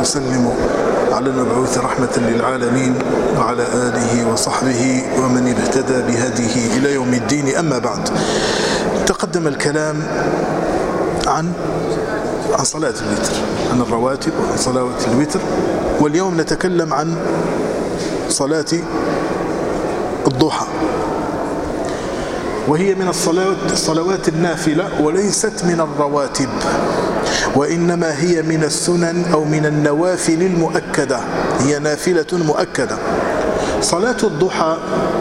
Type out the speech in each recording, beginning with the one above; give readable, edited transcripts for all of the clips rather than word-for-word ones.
وأسلم على المبعوث رحمة للعالمين وعلى آله وصحبه ومن اهتدى بهديه إلى يوم الدين. أما بعد، تقدم الكلام عن صلاة الوتر، عن الرواتب وعن صلاة الوتر، واليوم نتكلم عن صلاة الضحى، وهي من الصلوات النافلة وليست من الرواتب، وإنما هي من السنن أو من النوافل المؤكدة، هي نافلة مؤكدة. صلاة الضحى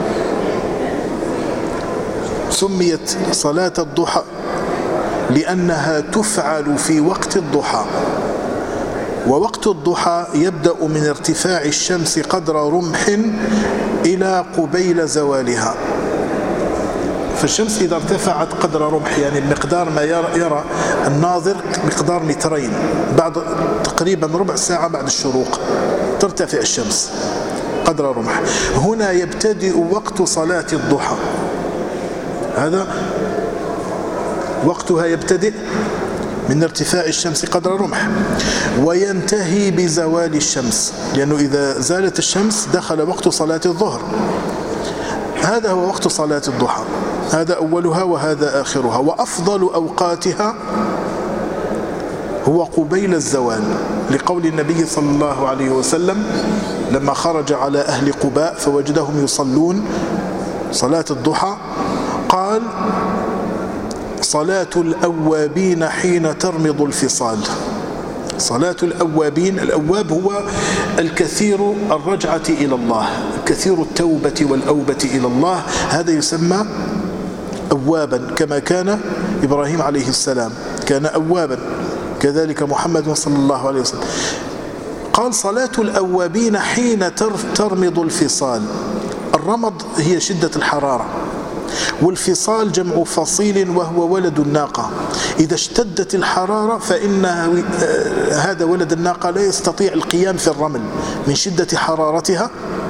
سميت صلاة الضحى لأنها تفعل في وقت الضحى، ووقت الضحى يبدأ من ارتفاع الشمس قدر رمح إلى قبيل زوالها. فالشمس إذا ارتفعت قدر رمح، يعني بمقدار ما يرى الناظر، مقدار مترين، بعد تقريبا ربع ساعة بعد الشروق ترتفع الشمس قدر رمح. هنا يبتدئ وقت صلاة الضحى، هذا وقتها يبتدئ من ارتفاع الشمس قدر رمح، وينتهي بزوال الشمس، لأنه إذا زالت الشمس دخل وقت صلاة الظهر. هذا هو وقت صلاة الضحى، هذا أولها وهذا آخرها. وأفضل أوقاتها هو قبيل الزوال، لقول النبي صلى الله عليه وسلم لما خرج على أهل قباء فوجدهم يصلون صلاة الضحى، قال: صلاة الأوابين حين ترمض الفصال. صلاة الأوابين، الأواب هو الكثير الرجعة إلى الله، كثير التوبة والأوبة إلى الله، هذا يسمى أوابا، كما كان إبراهيم عليه السلام كان أوابا، كذلك محمد صلى الله عليه وسلم. قال: صلاة الأوابين حين ترمض الفصال. الرمض هي شدة الحرارة، والفصال جمع فصيل وهو ولد الناقة. إذا اشتدت الحرارة فإن هذا ولد الناقة لا يستطيع القيام في الرمل من شدة حرارتها،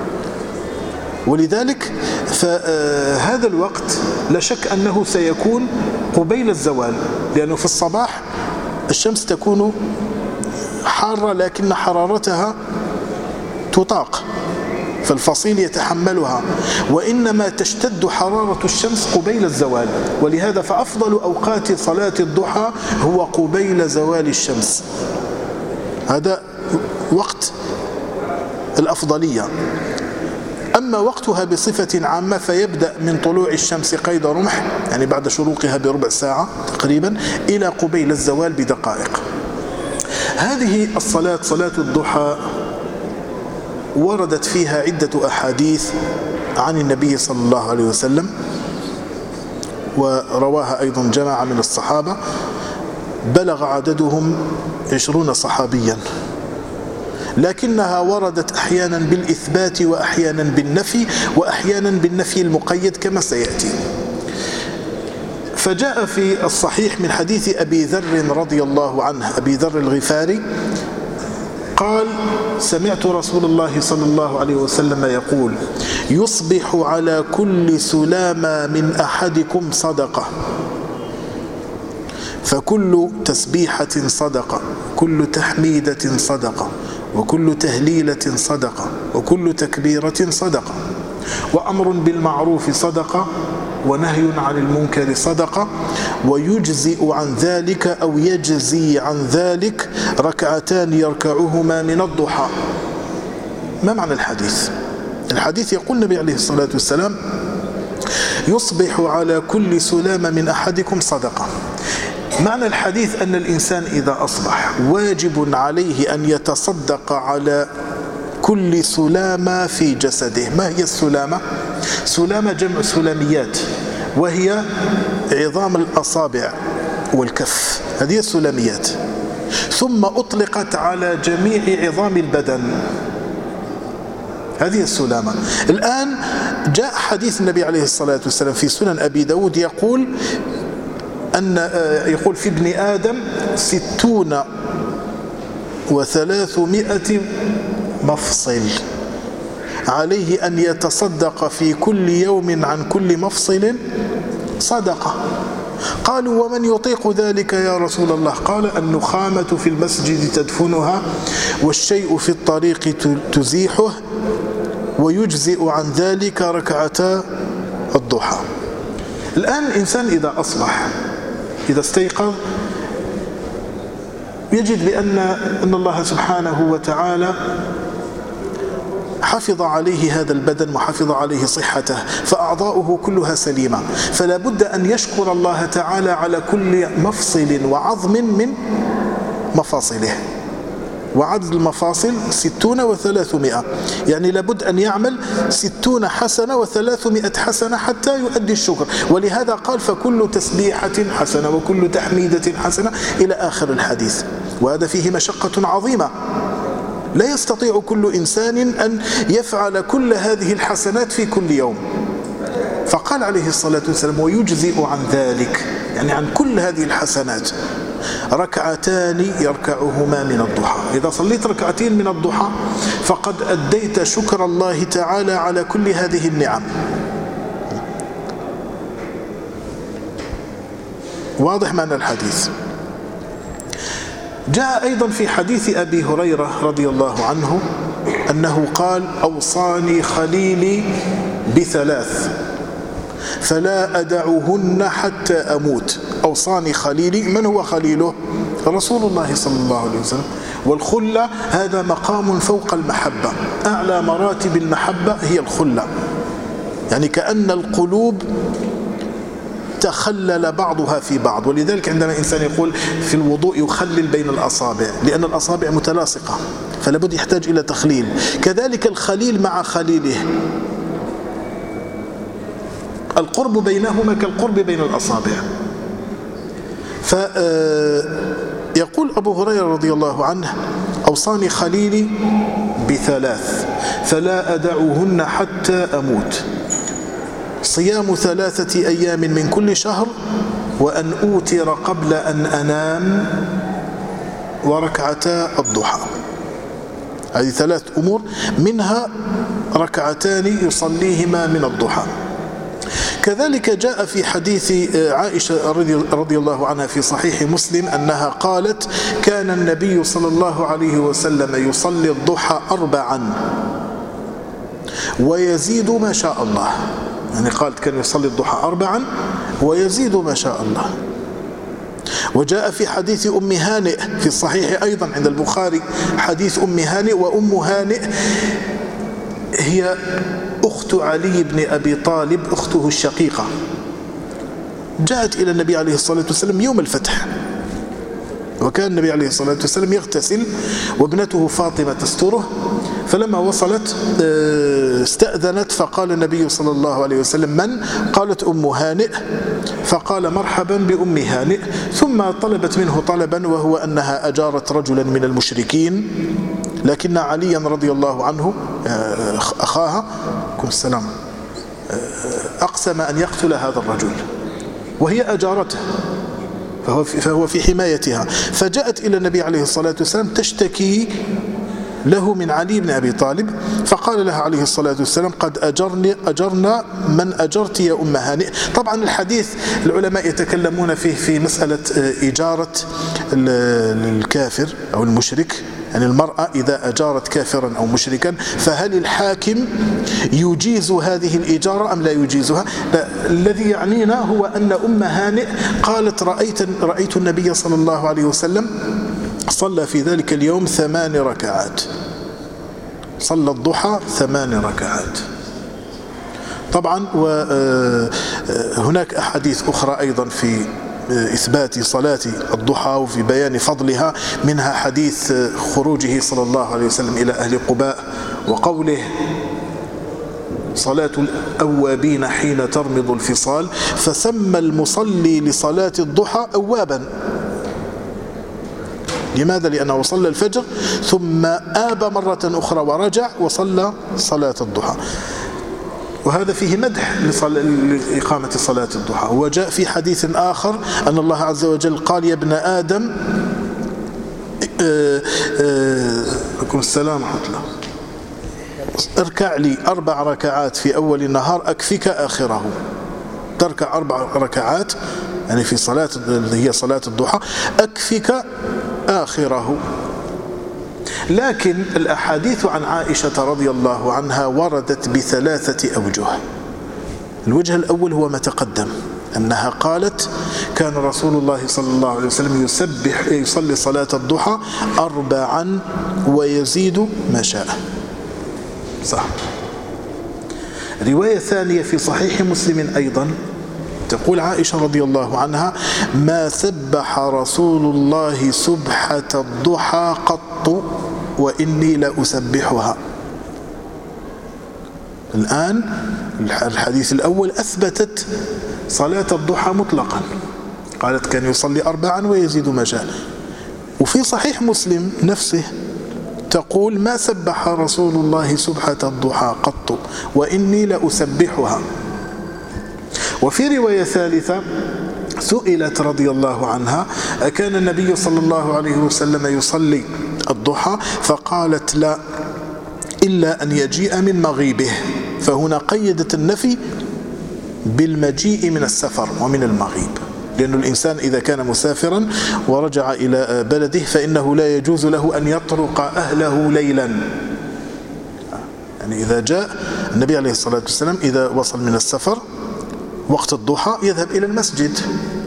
ولذلك فهذا الوقت لا شك أنه سيكون قبيل الزوال، لأنه في الصباح الشمس تكون حارة لكن حرارتها تطاق، فالفصيل يتحملها، وإنما تشتد حرارة الشمس قبيل الزوال، ولهذا فأفضل أوقات صلاة الضحى هو قبيل زوال الشمس، هذا وقت الأفضلية. أما وقتها بصفة عامة فيبدأ من طلوع الشمس قيد رمح، يعني بعد شروقها بربع ساعة تقريبا، إلى قبيل الزوال بدقائق. هذه الصلاة، صلاة الضحى، وردت فيها عدة أحاديث عن النبي صلى الله عليه وسلم، ورواها أيضا جماعة من الصحابة، بلغ عددهم 20 صحابيا، لكنها وردت أحيانا بالإثبات وأحيانا بالنفي، وأحيانا بالنفي المقيد كما سيأتي. فجاء في الصحيح من حديث أبي ذر رضي الله عنه، أبي ذر الغفاري، قال: سمعت رسول الله صلى الله عليه وسلم يقول: يصبح على كل سلامة من أحدكم صدقة، فكل تسبيحة صدقة، كل تحميدة صدقة، وكل تهليلة صدقة، وكل تكبيرة صدقة، وأمر بالمعروف صدقة، ونهي عن المنكر صدقة، ويجزئ عن ذلك أو يجزي عن ذلك ركعتان يركعهما من الضحى. ما معنى الحديث؟ الحديث يقول النبي عليه الصلاة والسلام: يصبح على كل سلامة من أحدكم صدقة. معنى الحديث أن الإنسان إذا أصبح واجب عليه أن يتصدق على كل سلامة في جسده. ما هي السلامة؟ سلامة جمع سلاميات، وهي عظام الأصابع والكف، هذه السلاميات، ثم أطلقت على جميع عظام البدن، هذه السلامة. الآن جاء حديث النبي عليه الصلاة والسلام في سنن أبي داود يقول في ابن آدم 60 و300 مفصل، عليه أن يتصدق في كل يوم عن كل مفصل صدقة. قالوا ومن يطيق ذلك يا رسول الله؟ قال النخامة في المسجد تدفنها، والشيء في الطريق تزيحه، ويجزئ عن ذلك ركعتا الضحى. الآن الإنسان إذا أصبح، إذا استيقظ، يجد بأن الله سبحانه وتعالى حفظ عليه هذا البدن وحفظ عليه صحته، فأعضاؤه كلها سليمة، فلا بد أن يشكر الله تعالى على كل مفصل وعظم من مفاصله. وعدد المفاصل 60 و300، يعني لابد أن يعمل 60 حسنة و300 حسنة حتى يؤدي الشكر. ولهذا قال فكل تسبيحة حسنة وكل تحميدة حسنة إلى آخر الحديث. وهذا فيه مشقة عظيمة، لا يستطيع كل إنسان أن يفعل كل هذه الحسنات في كل يوم. فقال عليه الصلاة والسلام ويجزئ عن ذلك، يعني عن كل هذه الحسنات، ركعتان يركعهما من الضحى. إذا صليت ركعتين من الضحى فقد أديت شكر الله تعالى على كل هذه النعم. واضح معنى الحديث. جاء أيضا في حديث أبي هريرة رضي الله عنه أنه قال أوصاني خليلي بثلاث فلا أدعهن حتى أموت. أوصاني خليلي، من هو خليله؟ رسول الله صلى الله عليه وسلم. والخلة هذا مقام فوق المحبة، أعلى مراتب المحبة هي الخلة، يعني كأن القلوب تخلل بعضها في بعض. ولذلك عندما إنسان يقول في الوضوء يخلل بين الأصابع، لأن الأصابع متلاصقة فلا بد يحتاج إلى تخليل. كذلك الخليل مع خليله، القرب بينهما كالقرب بين الأصابع. فيقول أبو هريرة رضي الله عنه أوصاني خليلي بثلاث فلا أدعهن حتى أموت: صيام 3 أيام من كل شهر، وأن أوتر قبل أن أنام، وركعتا الضحى. هذه 3 أمور، منها ركعتان يصليهما من الضحى. كذلك جاء في حديث عائشة رضي الله عنها في صحيح مسلم أنها قالت كان النبي صلى الله عليه وسلم يصلي الضحى 4 ويزيد ما شاء الله، يعني قالت كان يصلي الضحى 4 ويزيد ما شاء الله. وجاء في حديث أم هانئ في الصحيح أيضا عند البخاري، حديث أم هانئ، وأم هانئ هي أخت علي بن أبي طالب، أخته الشقيقة، جاءت إلى النبي عليه الصلاة والسلام يوم الفتح، وكان النبي عليه الصلاة والسلام يغتسل وابنته فاطمة تستره، فلما وصلت استأذنت فقال النبي صلى الله عليه وسلم من؟ قالت أم هانئ، فقال مرحبا بأم هانئ، ثم طلبت منه طلبا وهو أنها أجارت رجلا من المشركين، لكن عليا رضي الله عنه أخاها السلام أقسم أن يقتل هذا الرجل وهي أجارته، فهو في حمايتها. فجاءت إلى النبي عليه الصلاة والسلام تشتكي له من علي بن أبي طالب، فقال لها عليه الصلاة والسلام قد أجرنا من أجرت يا أم هانئ. طبعا الحديث العلماء يتكلمون فيه في مسألة إجارة الكافر أو المشرك، يعني المرأة إذا أجارت كافرا أو مشركا فهل الحاكم يجيز هذه الإجارة أم لا يجيزها؟ الذي يعنينا هو أن أم هانئ قالت رأيت النبي صلى الله عليه وسلم صلى في ذلك اليوم 8 ركعات، صلى الضحى 8 ركعات. طبعا وهناك أحاديث أخرى أيضا في إثبات صلاة الضحى وفي بيان فضلها، منها حديث خروجه صلى الله عليه وسلم إلى أهل قباء وقوله صلاة الأوابين حين ترمض الفصال، فسمى المصلي لصلاة الضحى أوابا. لماذا؟ لأنه صلى الفجر ثم آب مرة أخرى ورجع وصلى صلاة الضحى، وهذا فيه مدح لإقامة صلاة الضحى. وجاء في حديث آخر أن الله عز وجل قال يا ابن آدم عليكم السلام ورحمة الله اركع لي 4 ركعات في أول النهار أكفك آخره. تركع 4 ركعات يعني في صلاة هي صلاة الضحى أكفك آخره. لكن الأحاديث عن عائشة رضي الله عنها وردت ب3 أوجه. الوجه الأول هو ما تقدم، أنها قالت كان رسول الله صلى الله عليه وسلم يصلي صلاة الضحى 4 ويزيد ما شاء. صح. رواية ثانية في صحيح مسلم أيضا تقول عائشة رضي الله عنها ما سبح رسول الله سبحة الضحى قط وإني لأسبحها. الآن الحديث الأول أثبتت صلاة الضحى مطلقا، قالت كان يصلي 4 ويزيد ما شاء. وفي صحيح مسلم نفسه تقول ما سبح رسول الله سبحة الضحى قط وإني لأسبحها. وفي رواية ثالثة سئلت رضي الله عنها أكان النبي صلى الله عليه وسلم يصلي الضحى؟ فقالت لا إلا أن يجيء من مغيبه. فهنا قيدت النفي بالمجيء من السفر ومن المغيب، لأن الإنسان إذا كان مسافرا ورجع إلى بلده فإنه لا يجوز له أن يطرق أهله ليلا. يعني إذا جاء النبي عليه الصلاة والسلام إذا وصل من السفر وقت الضحى يذهب إلى المسجد،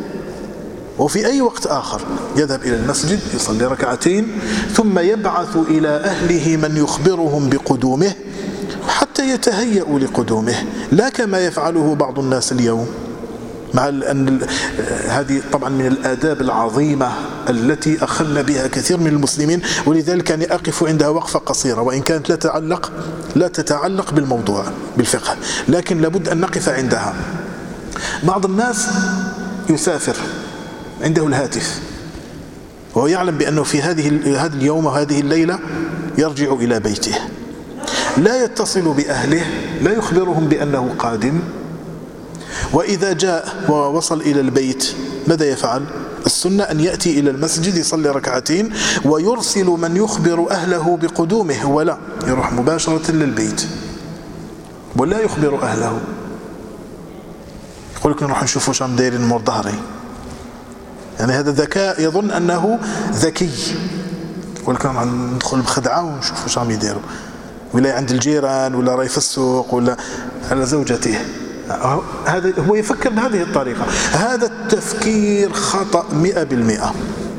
وفي أي وقت آخر يذهب إلى المسجد يصلي 2 ركعات ثم يبعث إلى أهله من يخبرهم بقدومه حتى يتهيأوا لقدومه، لا كما يفعله بعض الناس اليوم. مع أن هذه طبعا من الآداب العظيمة التي أخل بها كثير من المسلمين، ولذلك أنا أقف عندها وقفة قصيرة وإن كانت لا تتعلق بالموضوع بالفقه، لكن لابد أن نقف عندها. بعض الناس يسافر عنده الهاتف وهو يعلم بأنه في هذا اليوم وهذه الليلة يرجع إلى بيته، لا يتصل بأهله، لا يخبرهم بأنه قادم. وإذا جاء ووصل إلى البيت ماذا يفعل؟ السنة أن يأتي إلى المسجد يصلي 2 ركعات ويرسل من يخبر أهله بقدومه، ولا يروح مباشرة للبيت ولا يخبر أهله. يقول لك نروح نشوفوا شام دايرين مور ظهري، يعني هذا ذكاء، يظن أنه ذكي. يقول لك ندخل بخدعة ونشوفوا شام يديروا، ولا عند الجيران ولا راي في السوق ولا على زوجته. هذا هو يفكر بهذه الطريقة. هذا التفكير خطأ 100%،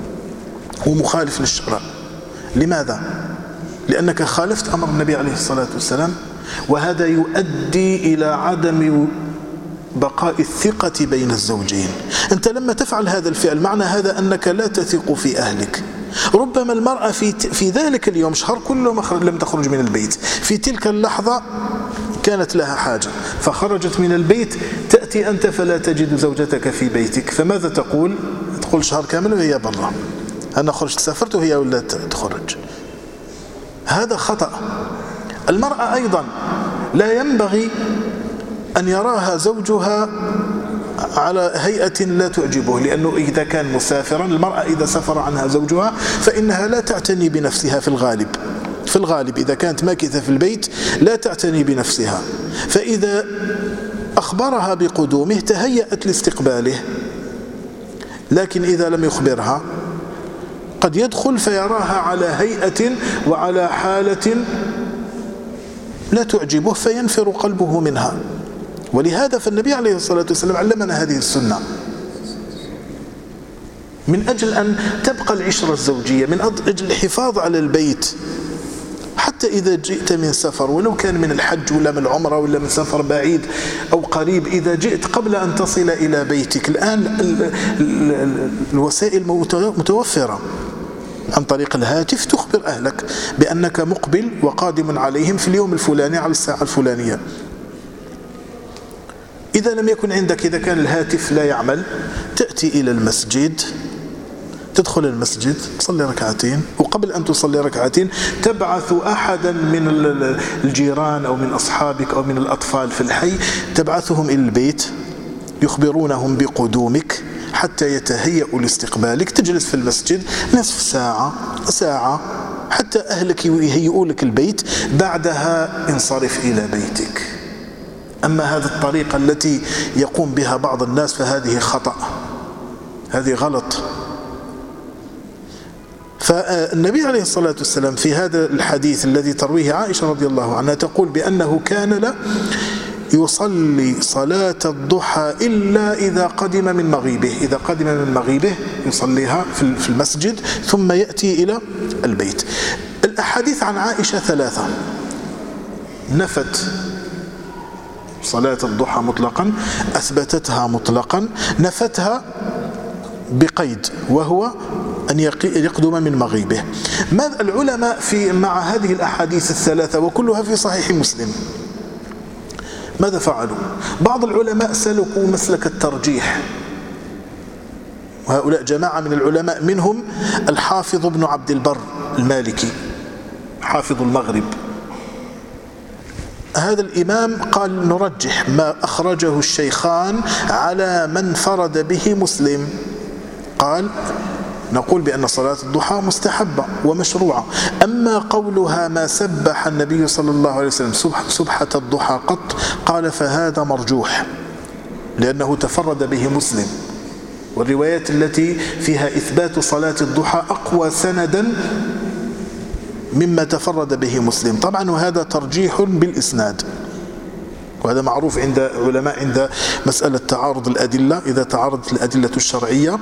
ومخالف للشرع. لماذا؟ لأنك خالفت أمر النبي عليه الصلاة والسلام، وهذا يؤدي إلى عدم بقاء الثقة بين الزوجين. أنت لما تفعل هذا الفعل معنى هذا أنك لا تثق في أهلك. ربما المرأة في ذلك اليوم شهر كله لم تخرج من البيت، في تلك اللحظة كانت لها حاجة فخرجت من البيت، تأتي أنت فلا تجد زوجتك في بيتك، فماذا تقول؟ تقول شهر كامل وهي برا، أنا خرجت سافرت وهي ولا تخرج. هذا خطأ. المرأة أيضا لا ينبغي أن يراها زوجها على هيئة لا تعجبه، لأنه إذا كان مسافرا، المرأة إذا سافر عنها زوجها فإنها لا تعتني بنفسها في الغالب إذا كانت ماكثة في البيت لا تعتني بنفسها، فإذا أخبرها بقدومه تهيأت لاستقباله. لكن إذا لم يخبرها قد يدخل فيراها على هيئة وعلى حالة لا تعجبه فينفر قلبه منها. ولهذا فالنبي عليه الصلاة والسلام علمنا هذه السنة من أجل أن تبقى العشرة الزوجية، من أجل الحفاظ على البيت. حتى إذا جئت من سفر ولو كان من الحج ولا من العمرة ولا من سفر بعيد أو قريب، إذا جئت قبل أن تصل إلى بيتك، الآن الوسائل متوفرة، عن طريق الهاتف تخبر أهلك بأنك مقبل وقادم عليهم في اليوم الفلاني على الساعة الفلانية. إذا لم يكن عندك، إذا كان الهاتف لا يعمل، تأتي إلى المسجد، تدخل المسجد تصلي 2 ركعات، وقبل أن تصلي 2 ركعات تبعث أحدا من الجيران أو من أصحابك أو من الأطفال في الحي، تبعثهم إلى البيت يخبرونهم بقدومك حتى يتهيأوا لاستقبالك. تجلس في المسجد نصف ساعة حتى أهلك يهيئوا لك البيت، بعدها انصرف إلى بيتك. أما هذه الطريقة التي يقوم بها بعض الناس فهذه خطأ، هذه غلط. فالنبي عليه الصلاة والسلام في هذا الحديث الذي ترويه عائشة رضي الله عنها تقول بأنه كان لا يصلي صلاة الضحى إلا إذا قدم من مغيبه، إذا قدم من مغيبه يصليها في المسجد ثم يأتي إلى البيت. الأحاديث عن عائشة ثلاثة: نفت صلاة الضحى مطلقا، أثبتتها مطلقا، نفتها بقيد وهو أن يقدم من مغيبه. ماذا العلماء مع هذه الأحاديث الثلاثة وكلها في صحيح مسلم ماذا فعلوا؟ بعض العلماء سلكوا مسلك الترجيح، وهؤلاء جماعة من العلماء منهم الحافظ ابن عبد البر المالكي حافظ المغرب. هذا الإمام قال نرجح ما أخرجه الشيخان على من فرد به مسلم. قال نقول بأن صلاة الضحى مستحبة ومشروعة. أما قولها ما سبح النبي صلى الله عليه وسلم سبحة الضحى قط، قال فهذا مرجوح لأنه تفرد به مسلم، والروايات التي فيها إثبات صلاة الضحى أقوى سندا مما تفرد به مسلم. طبعا وهذا ترجيح بالإسناد، وهذا معروف عند علماء عند مسألة تعارض الأدلة. إذا تعارضت الأدلة الشرعية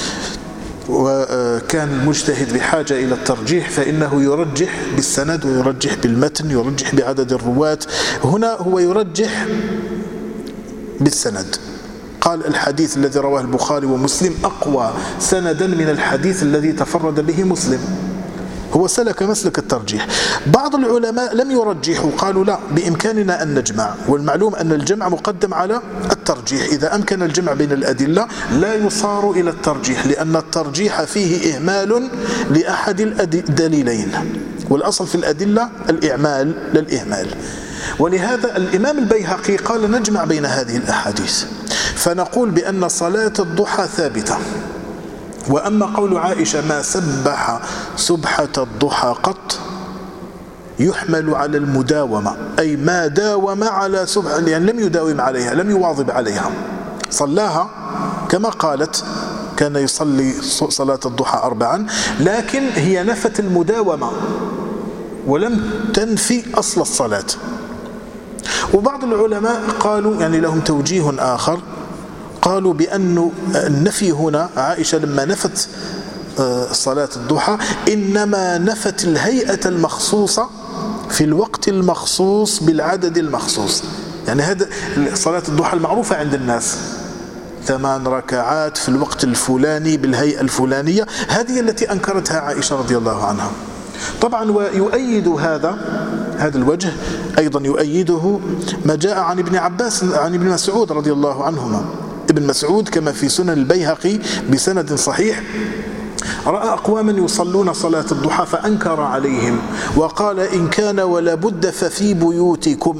وكان المجتهد بحاجة إلى الترجيح فإنه يرجح بالسند ويرجح بالمتن، يرجح بعدد الرواة. هنا هو يرجح بالسند. قال الحديث الذي رواه البخاري ومسلم أقوى سندا من الحديث الذي تفرد به مسلم. هو سلك مسلك الترجيح. بعض العلماء لم يرجحوا، قالوا لا، بإمكاننا أن نجمع، والمعلوم أن الجمع مقدم على الترجيح. إذا أمكن الجمع بين الأدلة لا يصار إلى الترجيح، لأن الترجيح فيه إهمال لأحد الدليلين، والأصل في الأدلة الإعمال لا الإهمال. ولهذا الإمام البيهقي قال نجمع بين هذه الأحاديث، فنقول بأن صلاة الضحى ثابتة. وأما قول عائشة ما سبح سبحة الضحى قط يحمل على المداومة، أي ما داوم على سبحة، يعني لم يداوم عليها، لم يواظب عليها، صلاها كما قالت كان يصلي صلاة الضحى 4، لكن هي نفت المداومة ولم تنفي أصل الصلاة. وبعض العلماء قالوا يعني لهم توجيه آخر، قالوا بأن النفي هنا عائشة لما نفت صلاة الضحى إنما نفت الهيئة المخصوصة في الوقت المخصوص بالعدد المخصوص. يعني هذا صلاة الضحى المعروفة عند الناس 8 ركعات في الوقت الفلاني بالهيئة الفلانية، هذه التي أنكرتها عائشة رضي الله عنها. طبعا ويؤيد هذا الوجه أيضا يؤيده ما جاء عن ابن عباس عن ابن مسعود رضي الله عنهما. ابن مسعود كما في سنن البيهقي بسند صحيح رأى أقواما يصلون صلاة الضحى فأنكر عليهم وقال إن كان ولا بد ففي بيوتكم.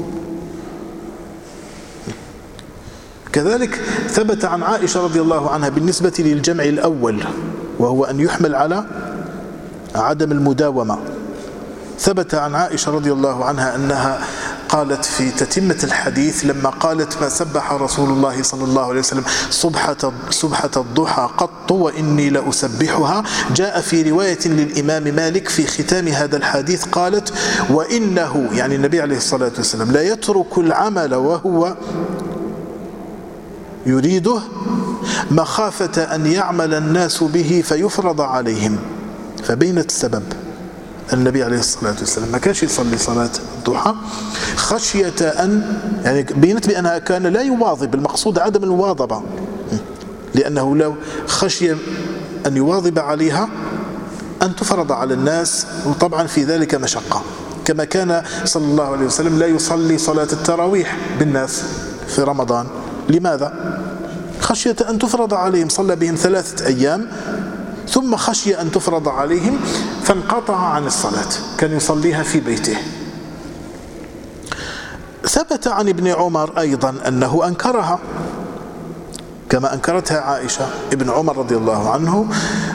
كذلك ثبت عن عائشة رضي الله عنها بالنسبة للجمع الأول وهو أن يحمل على عدم المداومة. ثبت عن عائشة رضي الله عنها أنها قالت في تتمة الحديث لما قالت ما سبح رسول الله صلى الله عليه وسلم سبحة الضحى قط وإني لأسبحها، جاء في رواية للإمام مالك في ختام هذا الحديث قالت وإنه يعني النبي عليه الصلاة والسلام لا يترك العمل وهو يريده مخافة أن يعمل الناس به فيفرض عليهم. فبينت السبب النبي عليه الصلاة والسلام ما كانش يصلي صلاة الضحى خشية أن يعني بينت بأنها كان لا يواظب، المقصود عدم المواظبة، لأنه لو خشي أن يواظب عليها أن تفرض على الناس، وطبعا في ذلك مشقة، كما كان صلى الله عليه وسلم لا يصلي صلاة التراويح بالناس في رمضان. لماذا؟ خشية أن تفرض عليهم، صلى بهم 3 أيام ثم خشي أن تفرض عليهم فانقطع عن الصلاة، كان يصليها في بيته. ثبت عن ابن عمر أيضا أنه أنكرها كما أنكرتها عائشة. ابن عمر رضي الله عنه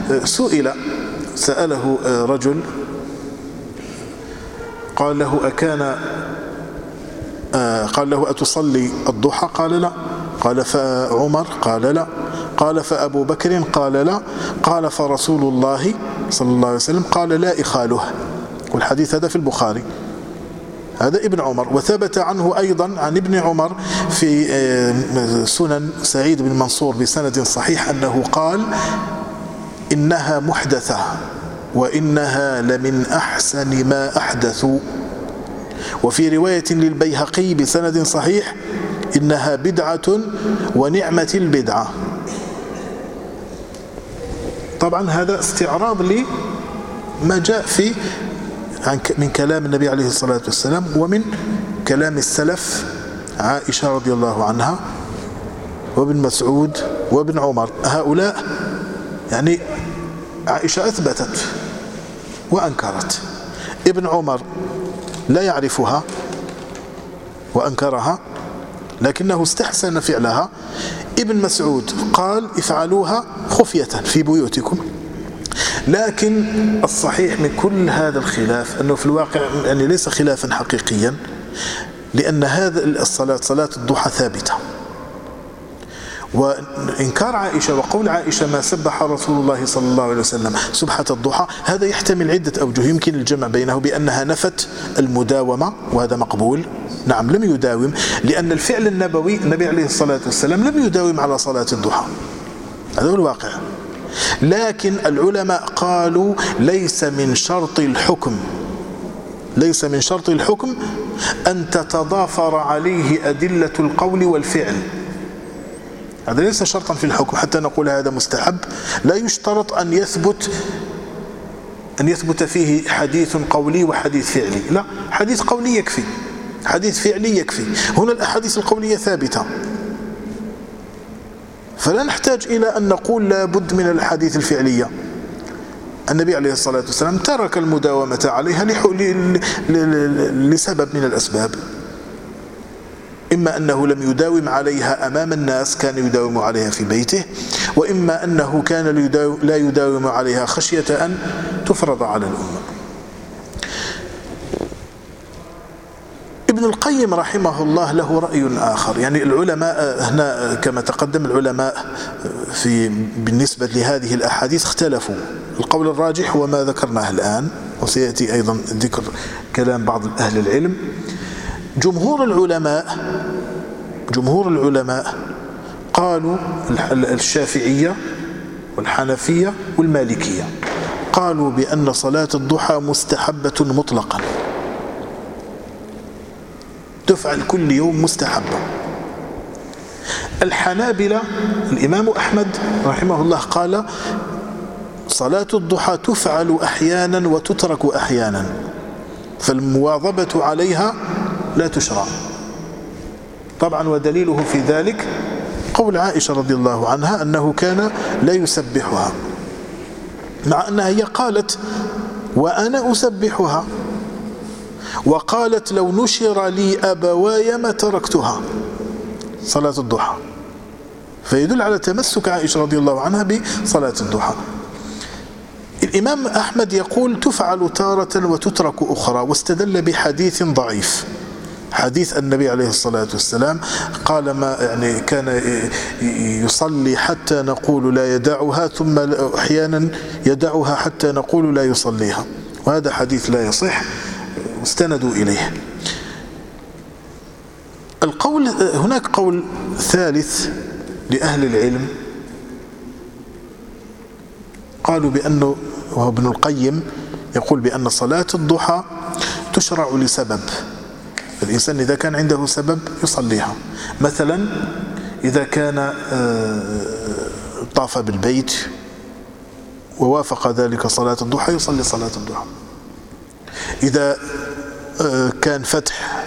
سأله رجل قال له أكان قال له أتصلي الضحى؟ قال لا. قال فعمر؟ قال لا. قال فأبو بكر؟ قال لا. قال فرسول الله صلى الله عليه وسلم قال لا إخاله. والحديث هذا في البخاري، هذا ابن عمر. وثبت عنه أيضا عن ابن عمر في سنن سعيد بن منصور بسند صحيح أنه قال إنها محدثة وإنها لمن أحسن ما أحدثوا. وفي رواية للبيهقي بسند صحيح إنها بدعة ونعمة البدعة. طبعا هذا استعراض لما جاء في من كلام النبي عليه الصلاة والسلام ومن كلام السلف، عائشة رضي الله عنها وابن مسعود وابن عمر. هؤلاء يعني عائشة أثبتت وأنكرت، ابن عمر لا يعرفها وأنكرها لكنه استحسن فعلها، ابن مسعود قال افعلوها خفية في بيوتكم. لكن الصحيح من كل هذا الخلاف أنه في الواقع يعني ليس خلافا حقيقيا، لأن هذا الصلاة صلاة الضحى ثابتة. وإنكار عائشة وقول عائشة ما سبح رسول الله صلى الله عليه وسلم سبحة الضحى هذا يحتمل عدة أوجه، يمكن الجمع بينه بأنها نفت المداومة وهذا مقبول. نعم لم يداوم، لأن الفعل النبوي النبي عليه الصلاة والسلام لم يداوم على صلاة الضحى، هذا هو الواقع. لكن العلماء قالوا ليس من شرط الحكم أن تتضافر عليه أدلة القول والفعل. هذا ليس شرطا في الحكم حتى نقول هذا مستحب. لا يشترط أن يثبت فيه حديث قولي وحديث فعلي، لا، حديث قولي يكفي، حديث فعلي يكفي. هنا الأحاديث القولية ثابتة، فلا نحتاج إلى أن نقول لا بد من الحديث الفعلية. النبي عليه الصلاة والسلام ترك المداومة عليها لسبب من الأسباب، إما أنه لم يداوم عليها أمام الناس، كان يداوم عليها في بيته، وإما أنه كان لا يداوم عليها خشية أن تفرض على الأمة. ابن القيم رحمه الله له رأي آخر. يعني العلماء هنا كما تقدم العلماء بالنسبة لهذه الأحاديث اختلفوا. القول الراجح هو ما ذكرناه الآن، وسيأتي أيضا ذكر كلام بعض أهل العلم. جمهور العلماء قالوا الشافعية والحنفية والمالكية قالوا بأن صلاة الضحى مستحبة مطلقا، تفعل كل يوم مستحبة. الحنابلة الإمام أحمد رحمه الله قال صلاة الضحى تفعل أحيانا وتترك أحيانا، فالمواظبة عليها لا تشرع. طبعا ودليله في ذلك قول عائشة رضي الله عنها أنه كان لا يسبحها، مع أنها هي قالت وأنا أسبحها، وقالت لو نشر لي أبواي ما تركتها صلاة الضحى، فيدل على تمسك عائشة رضي الله عنها بصلاة الضحى. الإمام أحمد يقول تفعل تارة وتترك أخرى، واستدل بحديث ضعيف، حديث النبي عليه الصلاة والسلام قال ما يعني كان يصلي حتى نقول لا يدعها، ثم أحيانا يدعها حتى نقول لا يصليها، وهذا حديث لا يصح واستندوا إليه. هناك قول ثالث لأهل العلم قالوا بأنه، وهو ابن القيم يقول بأن صلاة الضحى تشرع لسبب، الإنسان إذا كان عنده سبب يصليها. مثلا إذا كان طاف بالبيت ووافق ذلك صلاة الضحى يصلي صلاة الضحى. إذا كان فتح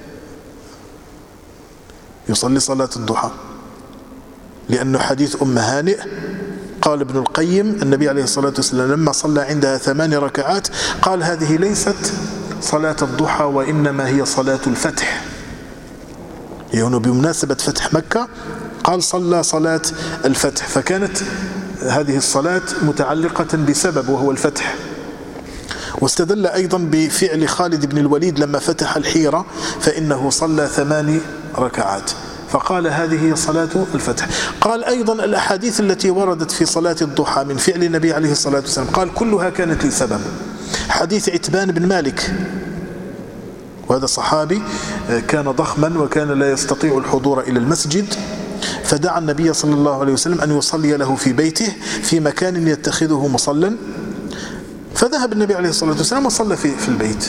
يصلي صلاة الضحى، لأنه حديث أم هانئ قال ابن القيم النبي عليه الصلاة والسلام لما صلى عندها 8 ركعات قال هذه ليست صلاة الضحى وإنما هي صلاة الفتح، يعني بمناسبة فتح مكة قال صلى صلاة الفتح، فكانت هذه الصلاة متعلقة بسبب وهو الفتح. واستدل أيضا بفعل خالد بن الوليد لما فتح الحيرة فإنه صلى 8 ركعات فقال هذه صلاة الفتح. قال أيضا الأحاديث التي وردت في صلاة الضحى من فعل النبي عليه الصلاة والسلام قال كلها كانت لسبب. حديث عتبان بن مالك، وهذا صحابي كان ضخما وكان لا يستطيع الحضور إلى المسجد، فدعا النبي صلى الله عليه وسلم أن يصلي له في بيته في مكان يتخذه مصلا، فذهب النبي عليه الصلاة والسلام وصلى في البيت.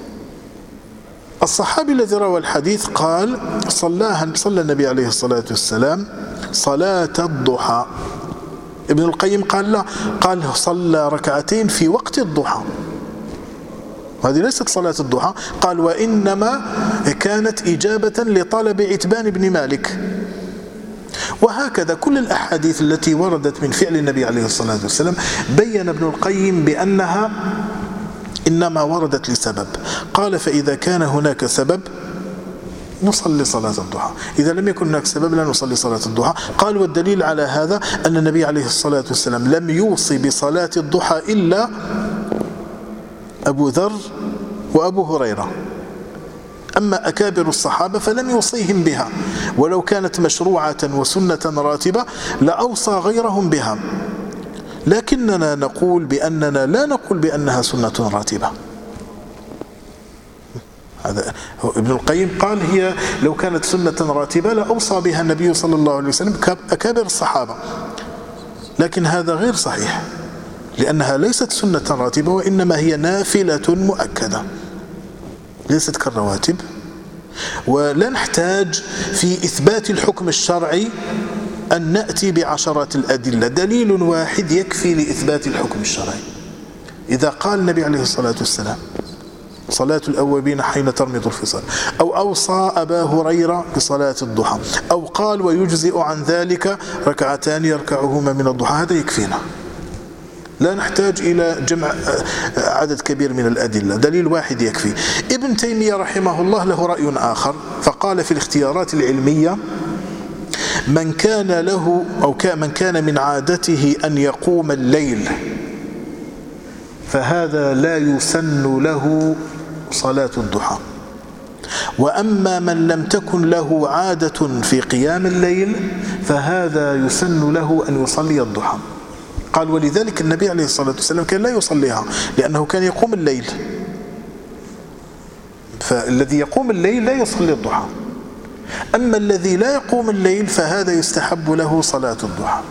الصحابي الذي روى الحديث قال صلى النبي عليه الصلاة والسلام صلاة الضحى. ابن القيم قال لا، قال صلى ركعتين في وقت الضحى، هذه ليست صلاة الضحى. قال وإنما كانت إجابة لطلب عتبان بن مالك. وهكذا كل الأحاديث التي وردت من فعل النبي عليه الصلاة والسلام بين ابن القيم بأنها إنما وردت لسبب. قال فإذا كان هناك سبب نصلي صلاة الضحى، إذا لم يكن هناك سبب لا نصلي صلاة الضحى. قال والدليل على هذا أن النبي عليه الصلاة والسلام لم يوصي بصلاة الضحى إلا أبو ذر وأبو هريرة، أما أكابر الصحابة فلم يوصيهم بها، ولو كانت مشروعة وسنة راتبة لأوصى غيرهم بها، لكننا نقول بأننا لا نقول بأنها سنة راتبة. هذا ابن القيم قال هي لو كانت سنة راتبة لأوصى بها النبي صلى الله عليه وسلم أكابر الصحابة، لكن هذا غير صحيح لأنها ليست سنة راتبة وإنما هي نافلة مؤكدة ليست كالرواتب. ولا نحتاج في إثبات الحكم الشرعي أن نأتي بعشرات الأدلة، دليل واحد يكفي لإثبات الحكم الشرعي. إذا قال النبي عليه الصلاة والسلام صلاة الأوابين حين ترمض الفصال، أو أوصى أبا هريرة بصلاة الضحى، أو قال ويجزئ عن ذلك ركعتان يركعهما من الضحى، هذا يكفينا، لا نحتاج إلى جمع عدد كبير من الأدلة، دليل واحد يكفي. ابن تيمية رحمه الله له رأي آخر، فقال في الاختيارات العلمية من كان له أو من كان من عادته أن يقوم الليل فهذا لا يسن له صلاة الضحى، وأما من لم تكن له عادة في قيام الليل فهذا يسن له أن يصلي الضحى. قال ولذلك النبي عليه الصلاة والسلام كان لا يصليها لأنه كان يقوم الليل، فالذي يقوم الليل لا يصلي الضحى، أما الذي لا يقوم الليل فهذا يستحب له صلاة الضحى.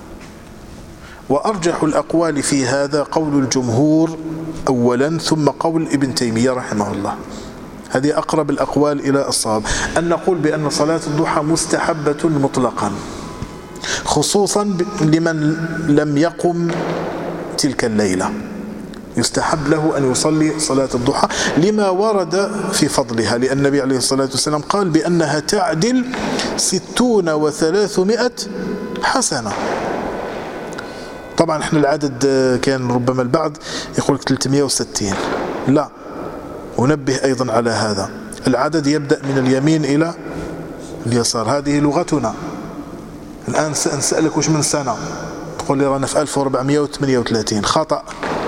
وأرجح الأقوال في هذا قول الجمهور أولا ثم قول ابن تيمية رحمه الله، هذه أقرب الأقوال إلى الصواب، أن نقول بأن صلاة الضحى مستحبة مطلقا، خصوصا لمن لم يقم تلك الليلة يستحب له أن يصلي صلاة الضحى لما ورد في فضلها، لأن النبي عليه الصلاة والسلام قال بأنها تعدل 60 و300 حسنة. طبعا احنا العدد كان ربما البعض يقول 360، لا، ونبه أيضا على هذا، العدد يبدأ من اليمين إلى اليسار، هذه لغتنا. الآن سأسألك وش من سنة، تقول لي رانا في 1438، خطأ،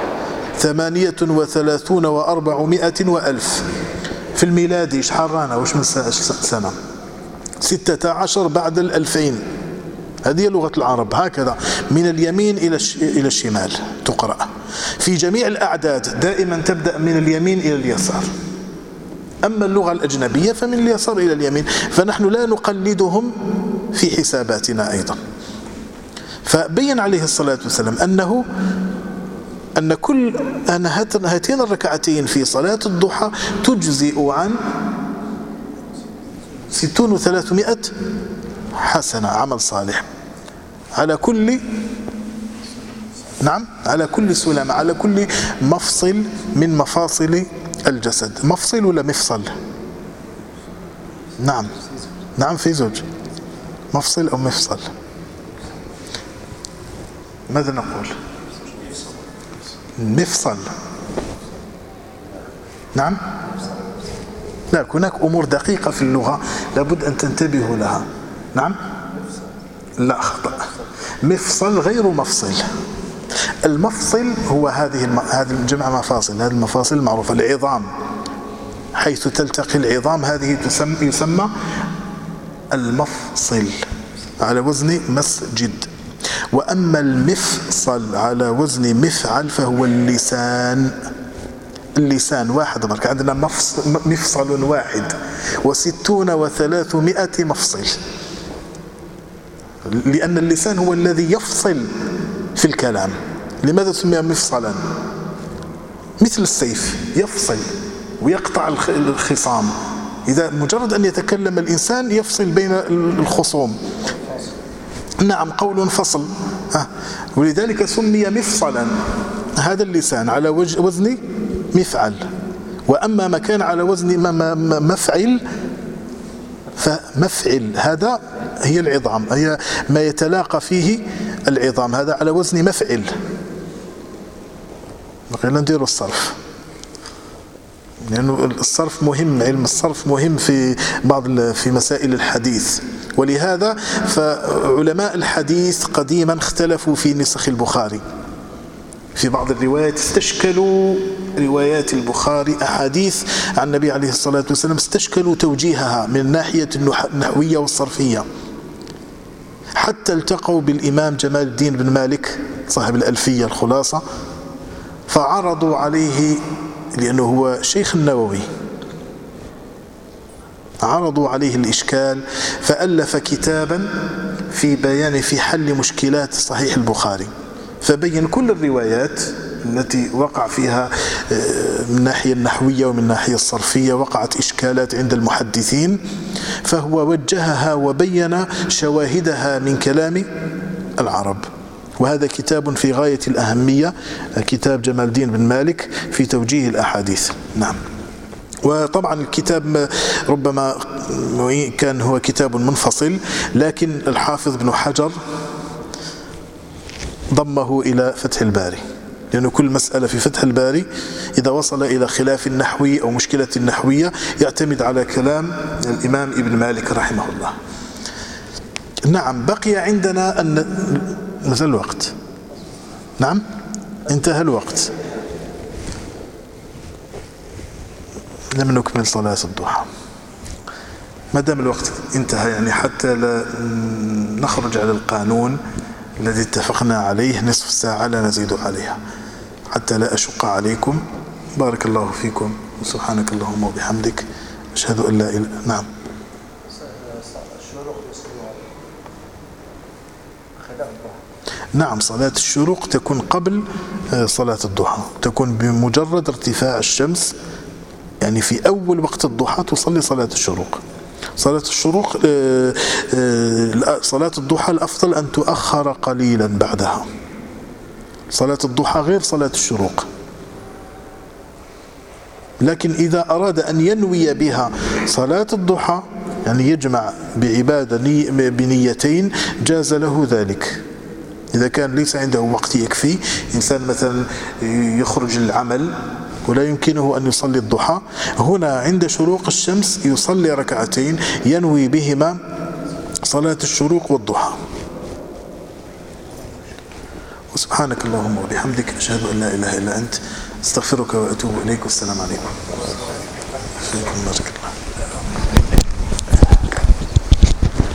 38 و400 وألف. في الميلادي شحال رانا وش من سنة؟ 16 بعد 2000. هذه لغة العرب، هكذا من اليمين إلى الشمال تقرأ. في جميع الأعداد دائما تبدأ من اليمين إلى اليسار، أما اللغة الأجنبية فمن اليسار إلى اليمين، فنحن لا نقلدهم في حساباتنا أيضا. فبين عليه الصلاة والسلام أن هاتين الركعتين في صلاة الضحى تجزئ عن 60 و300 حسنة عمل صالح على كل سلامة، على كل مفصل من مفاصل الجسد. مفصل ولا مفصل؟ نعم في زوج، مفصل أو مفصل، ماذا نقول؟ مفصل. نعم، لا، هناك أمور دقيقة في اللغة لابد أن تنتبهوا لها. نعم، لا، خطأ، مفصل غير مفصل. المفصل هو هذه الجمع مفاصل، هذه المفاصل المعروفة. العظام حيث تلتقي العظام هذه يسمى المفصل على وزن مسجد. وأما المفصل على وزن مفعل فهو اللسان. اللسان واحد برك، عندنا مفصل واحد 60 و300 مفصل، لأن اللسان هو الذي يفصل في الكلام. لماذا سمي مفصلا؟ مثل السيف يفصل ويقطع الخصام. إذا مجرد أن يتكلم الإنسان يفصل بين الخصوم. نعم، قول فصل. ولذلك سمي مفصلا هذا اللسان على وزن مفعل. وأما ما كان على وزن مفعل فمفعل هذا هي العظام، هي ما يتلاقى فيه العظام، هذا على وزن مفعل. بقينا نديروا الصرف، لأنه الصرف مهم، علم الصرف مهم في مسائل الحديث. ولهذا فعلماء الحديث قديما اختلفوا في نسخ البخاري. في بعض الروايات استشكلوا روايات البخاري، أحاديث عن النبي عليه الصلاة والسلام استشكلوا توجيهها من الناحية النحوية والصرفية، حتى التقوا بالإمام جمال الدين بن مالك صاحب الألفية الخلاصة، فعرضوا عليه، لأنه هو شيخ النووي، عرضوا عليه الإشكال، فألف كتابا في حل مشكلات صحيح البخاري، فبين كل الروايات التي وقع فيها من الناحية النحوية ومن الناحية الصرفية وقعت إشكالات عند المحدثين، فهو وجهها وبين شواهدها من كلام العرب. وهذا كتاب في غاية الأهمية، كتاب جمال الدين بن مالك في توجيه الأحاديث. نعم. وطبعا الكتاب ربما كان هو كتاب منفصل، لكن الحافظ بن حجر ضمه إلى فتح الباري، لأن كل مسألة في فتح الباري إذا وصل إلى خلاف نحوي أو مشكلة نحوية يعتمد على كلام الإمام ابن مالك رحمه الله. نعم. بقي عندنا أن مثل الوقت. نعم، انتهى الوقت، لم نكمل صلاة الضحى. ما دام الوقت انتهى، يعني حتى لا نخرج على القانون الذي اتفقنا عليه، نصف ساعة لا نزيد عليها، حتى لا أشق عليكم. بارك الله فيكم، وسبحانك اللهم وبحمدك، أشهد أن لا إله. نعم. نعم، صلاة الشروق تكون قبل صلاة الضحى، تكون بمجرد ارتفاع الشمس، يعني في أول وقت الضحى تصلي صلاة الشروق. صلاة الشروق صلاة الضحى الأفضل أن تؤخر قليلا بعدها. صلاة الضحى غير صلاة الشروق، لكن إذا أراد أن ينوي بها صلاة الضحى، يعني يجمع بعبادة بنيتين، جاز له ذلك. إذا كان ليس عنده وقت يكفي، إنسان مثلا يخرج للعمل ولا يمكنه أن يصلي الضحى، هنا عند شروق الشمس يصلي ركعتين ينوي بهما صلاة الشروق والضحى. وسبحانك اللهم وبحمدك، أشهد أن لا إله إلا أنت، استغفرك وأتوب إليك، والسلام عليكم.